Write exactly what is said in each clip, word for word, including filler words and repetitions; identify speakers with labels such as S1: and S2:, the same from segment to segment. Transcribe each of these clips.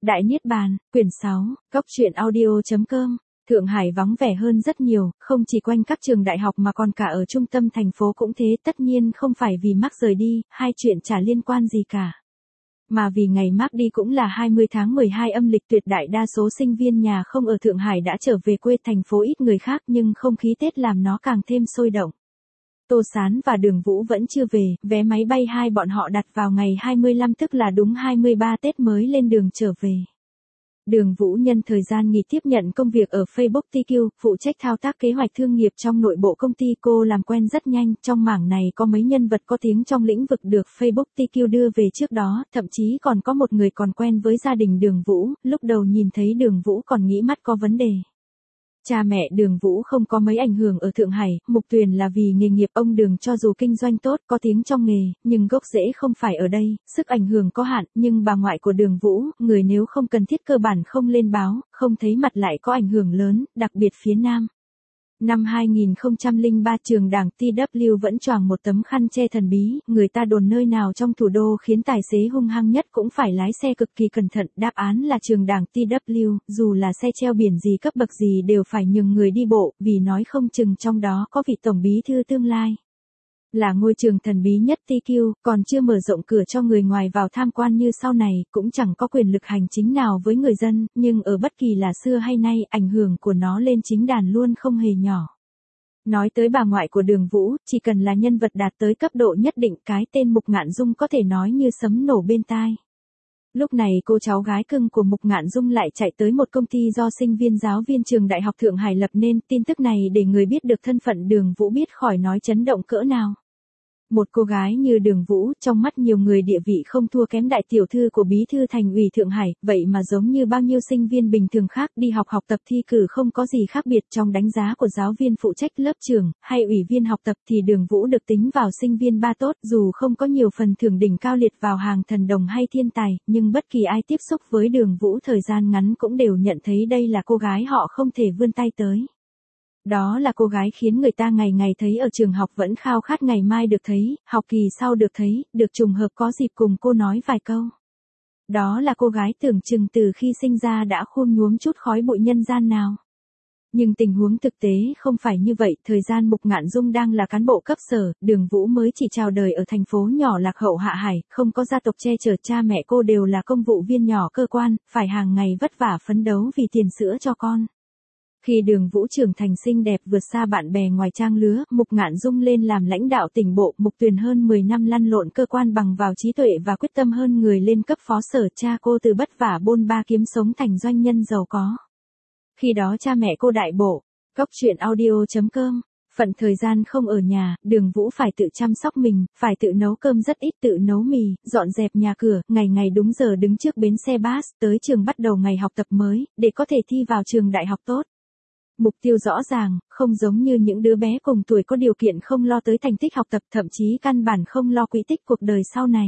S1: Đại Niết Bàn, quyển sáu, Cốc truyện audio chấm com. Thượng Hải vắng vẻ hơn rất nhiều, không chỉ quanh các trường đại học mà còn cả ở trung tâm thành phố cũng thế, tất nhiên không phải vì Mark rời đi, hai chuyện chả liên quan gì cả. Mà vì ngày Mark đi cũng là hai mươi tháng mười hai âm lịch, tuyệt đại đa số sinh viên nhà không ở Thượng Hải đã trở về quê thành phố, ít người khác nhưng không khí Tết làm nó càng thêm sôi động. Tô Sán và Đường Vũ vẫn chưa về, vé máy bay hai bọn họ đặt vào ngày hai mươi lăm, tức là đúng hai mươi ba Tết mới lên đường trở về. Đường Vũ nhân thời gian nghỉ tiếp nhận công việc ở Facebook tê quy, phụ trách thao tác kế hoạch thương nghiệp trong nội bộ công ty. Cô làm quen rất nhanh, trong mảng này có mấy nhân vật có tiếng trong lĩnh vực được Facebook tê quy đưa về trước đó, thậm chí còn có một người còn quen với gia đình Đường Vũ, lúc đầu nhìn thấy Đường Vũ còn nghĩ mắt có vấn đề. Cha mẹ Đường Vũ không có mấy ảnh hưởng ở Thượng Hải, Mục Tuyền là vì nghề nghiệp ông Đường cho dù kinh doanh tốt, có tiếng trong nghề, nhưng gốc rễ không phải ở đây, sức ảnh hưởng có hạn, nhưng bà ngoại của Đường Vũ, người nếu không cần thiết cơ bản không lên báo, không thấy mặt lại có ảnh hưởng lớn, đặc biệt phía Nam. Năm hai nghìn không trăm lẻ ba trường đảng tê vê vẫn choàng một tấm khăn che thần bí, người ta đồn nơi nào trong thủ đô khiến tài xế hung hăng nhất cũng phải lái xe cực kỳ cẩn thận, đáp án là trường đảng tê vê, dù là xe treo biển gì cấp bậc gì đều phải nhường người đi bộ, vì nói không chừng trong đó có vị tổng bí thư tương lai. Là ngôi trường thần bí nhất tê quy, còn chưa mở rộng cửa cho người ngoài vào tham quan như sau này, cũng chẳng có quyền lực hành chính nào với người dân, nhưng ở bất kỳ là xưa hay nay, ảnh hưởng của nó lên chính đàn luôn không hề nhỏ. Nói tới bà ngoại của Đường Vũ, chỉ cần là nhân vật đạt tới cấp độ nhất định, cái tên Mục Ngạn Dung có thể nói như sấm nổ bên tai. Lúc này cô cháu gái cưng của Mục Ngạn Dung lại chạy tới một công ty do sinh viên giáo viên trường Đại học Thượng Hải lập nên, tin tức này để người biết được thân phận Đường Vũ biết khỏi nói chấn động cỡ nào. Một cô gái như Đường Vũ, trong mắt nhiều người địa vị không thua kém đại tiểu thư của bí thư thành ủy Thượng Hải, vậy mà giống như bao nhiêu sinh viên bình thường khác đi học học tập thi cử không có gì khác biệt. Trong đánh giá của giáo viên phụ trách lớp trường, hay ủy viên học tập thì Đường Vũ được tính vào sinh viên ba tốt, dù không có nhiều phần thưởng đỉnh cao liệt vào hàng thần đồng hay thiên tài, nhưng bất kỳ ai tiếp xúc với Đường Vũ thời gian ngắn cũng đều nhận thấy đây là cô gái họ không thể vươn tay tới. Đó là cô gái khiến người ta ngày ngày thấy ở trường học vẫn khao khát ngày mai được thấy, học kỳ sau được thấy, được trùng hợp có dịp cùng cô nói vài câu. Đó là cô gái tưởng chừng từ khi sinh ra đã khôn nhuốm chút khói bụi nhân gian nào. Nhưng tình huống thực tế không phải như vậy, thời gian Mục Ngạn Dung đang là cán bộ cấp sở, Đường Vũ mới chỉ chào đời ở thành phố nhỏ lạc hậu Hạ Hải, không có gia tộc che chở, cha mẹ cô đều là công vụ viên nhỏ cơ quan, phải hàng ngày vất vả phấn đấu vì tiền sữa cho con. Khi Đường Vũ trưởng thành xinh đẹp vượt xa bạn bè ngoài trang lứa, Mục Ngạn Dung lên làm lãnh đạo tỉnh bộ, Mục Tuyền hơn mười năm lăn lộn cơ quan bằng vào trí tuệ và quyết tâm hơn người lên cấp phó sở, cha cô từ vất vả bôn ba kiếm sống thành doanh nhân giàu có. Khi đó cha mẹ cô đại bộ. Cốc truyện audio chấm com. Phận thời gian không ở nhà, Đường Vũ phải tự chăm sóc mình, phải tự nấu cơm rất ít, tự nấu mì, dọn dẹp nhà cửa, ngày ngày đúng giờ đứng trước bến xe bus, tới trường bắt đầu ngày học tập mới, để có thể thi vào trường đại học tốt. Mục tiêu rõ ràng, không giống như những đứa bé cùng tuổi có điều kiện không lo tới thành tích học tập, thậm chí căn bản không lo quỹ tích cuộc đời sau này.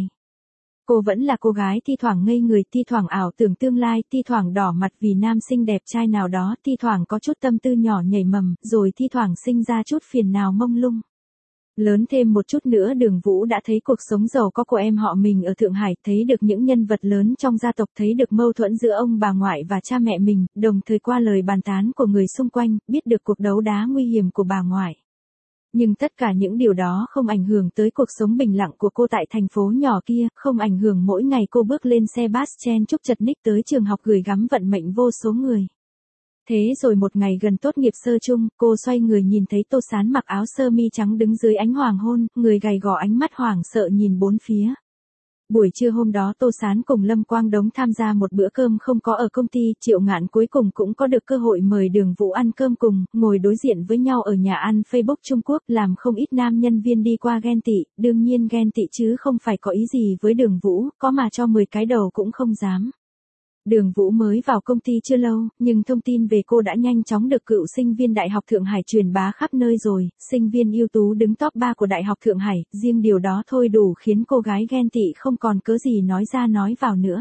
S1: Cô vẫn là cô gái thi thoảng ngây người, thi thoảng ảo tưởng tương lai, thi thoảng đỏ mặt vì nam sinh đẹp trai nào đó, thi thoảng có chút tâm tư nhỏ nhảy mầm, rồi thi thoảng sinh ra chút phiền nào mông lung. Lớn thêm một chút nữa, Đường Vũ đã thấy cuộc sống giàu có của em họ mình ở Thượng Hải, thấy được những nhân vật lớn trong gia tộc, thấy được mâu thuẫn giữa ông bà ngoại và cha mẹ mình, đồng thời qua lời bàn tán của người xung quanh, biết được cuộc đấu đá nguy hiểm của bà ngoại. Nhưng tất cả những điều đó không ảnh hưởng tới cuộc sống bình lặng của cô tại thành phố nhỏ kia, không ảnh hưởng mỗi ngày cô bước lên xe bus chen chúc chật ních tới trường học gửi gắm vận mệnh vô số người. Thế rồi một ngày gần tốt nghiệp sơ chung, cô xoay người nhìn thấy Tô Sán mặc áo sơ mi trắng đứng dưới ánh hoàng hôn, người gầy gò ánh mắt hoảng sợ nhìn bốn phía. Buổi trưa hôm đó Tô Sán cùng Lâm Quang Đống tham gia một bữa cơm không có ở công ty, Triệu Ngạn cuối cùng cũng có được cơ hội mời Đường Vũ ăn cơm cùng, ngồi đối diện với nhau ở nhà ăn Facebook Trung Quốc, làm không ít nam nhân viên đi qua ghen tị, đương nhiên ghen tị chứ không phải có ý gì với Đường Vũ, có mà cho mười cái đầu cũng không dám. Đường Vũ mới vào công ty chưa lâu, nhưng thông tin về cô đã nhanh chóng được cựu sinh viên Đại học Thượng Hải truyền bá khắp nơi rồi, sinh viên ưu tú đứng top ba của Đại học Thượng Hải, riêng điều đó thôi đủ khiến cô gái ghen tị không còn cớ gì nói ra nói vào nữa.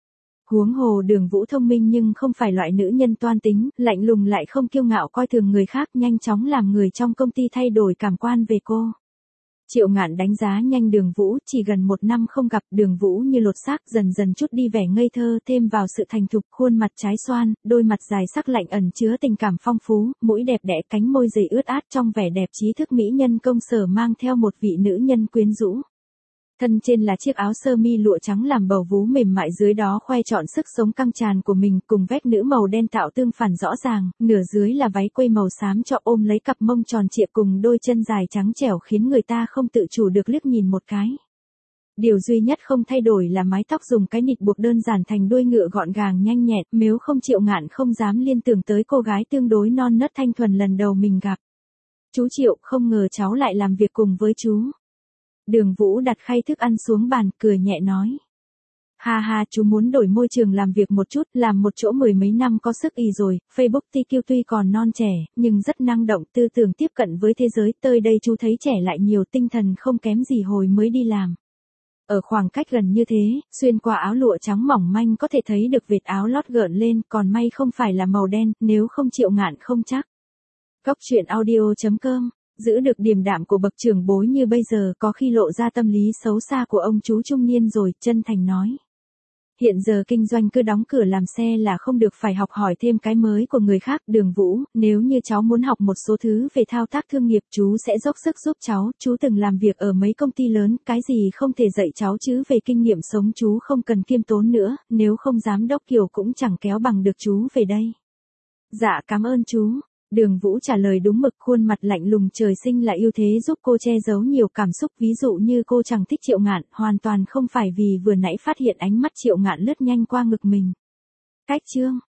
S1: Huống hồ Đường Vũ thông minh nhưng không phải loại nữ nhân toan tính, lạnh lùng lại không kiêu ngạo coi thường người khác, nhanh chóng làm người trong công ty thay đổi cảm quan về cô. Triệu Ngạn đánh giá nhanh Đường Vũ, chỉ gần một năm không gặp, Đường Vũ như lột xác, dần dần chút đi vẻ ngây thơ, thêm vào sự thành thục, khuôn mặt trái xoan, đôi mặt dài sắc lạnh ẩn chứa tình cảm phong phú, mũi đẹp đẽ, cánh môi dày ướt át trong vẻ đẹp trí thức mỹ nhân công sở mang theo một vị nữ nhân quyến rũ. Thân trên là chiếc áo sơ mi lụa trắng làm bầu vú mềm mại, dưới đó khoe trọn sức sống căng tràn của mình, cùng vét nữ màu đen tạo tương phản rõ ràng, nửa dưới là váy quây màu xám cho ôm lấy cặp mông tròn trịa cùng đôi chân dài trắng trẻo khiến người ta không tự chủ được liếc nhìn một cái. Điều duy nhất không thay đổi là mái tóc dùng cái nịt buộc đơn giản thành đuôi ngựa gọn gàng nhanh nhẹn, nếu không Triệu Ngạn không dám liên tưởng tới cô gái tương đối non nớt thanh thuần lần đầu mình gặp. Chú Triệu, không ngờ cháu lại làm việc cùng với chú. Đường Vũ đặt khay thức ăn xuống bàn, cười nhẹ nói. Ha ha, chú muốn đổi môi trường làm việc một chút, làm một chỗ mười mấy năm có sức y rồi, Facebook tê quy tuy còn non trẻ, nhưng rất năng động, tư tưởng tiếp cận với thế giới, tới đây chú thấy trẻ lại nhiều, tinh thần không kém gì hồi mới đi làm. Ở khoảng cách gần như thế, xuyên qua áo lụa trắng mỏng manh có thể thấy được vệt áo lót gợn lên, còn may không phải là màu đen, nếu không Triệu Ngạn không chắc. Góc truyện audio chấm com Giữ được điềm đạm của bậc trưởng bối như bây giờ có khi lộ ra tâm lý xấu xa của ông chú trung niên rồi, chân thành nói. Hiện giờ kinh doanh cứ đóng cửa làm xe là không được, phải học hỏi thêm cái mới của người khác. Đường Vũ, nếu như cháu muốn học một số thứ về thao tác thương nghiệp chú sẽ dốc sức giúp cháu, chú từng làm việc ở mấy công ty lớn, cái gì không thể dạy cháu chứ về kinh nghiệm sống chú không cần khiêm tốn nữa, nếu không giám đốc Kiều cũng chẳng kéo bằng được chú về đây. Dạ cảm ơn chú. Đường Vũ trả lời đúng mực, khuôn mặt lạnh lùng trời sinh là ưu thế giúp cô che giấu nhiều cảm xúc, ví dụ như cô chẳng thích Triệu Ngạn, hoàn toàn không phải vì vừa nãy phát hiện ánh mắt Triệu Ngạn lướt nhanh qua ngực mình. Cách chương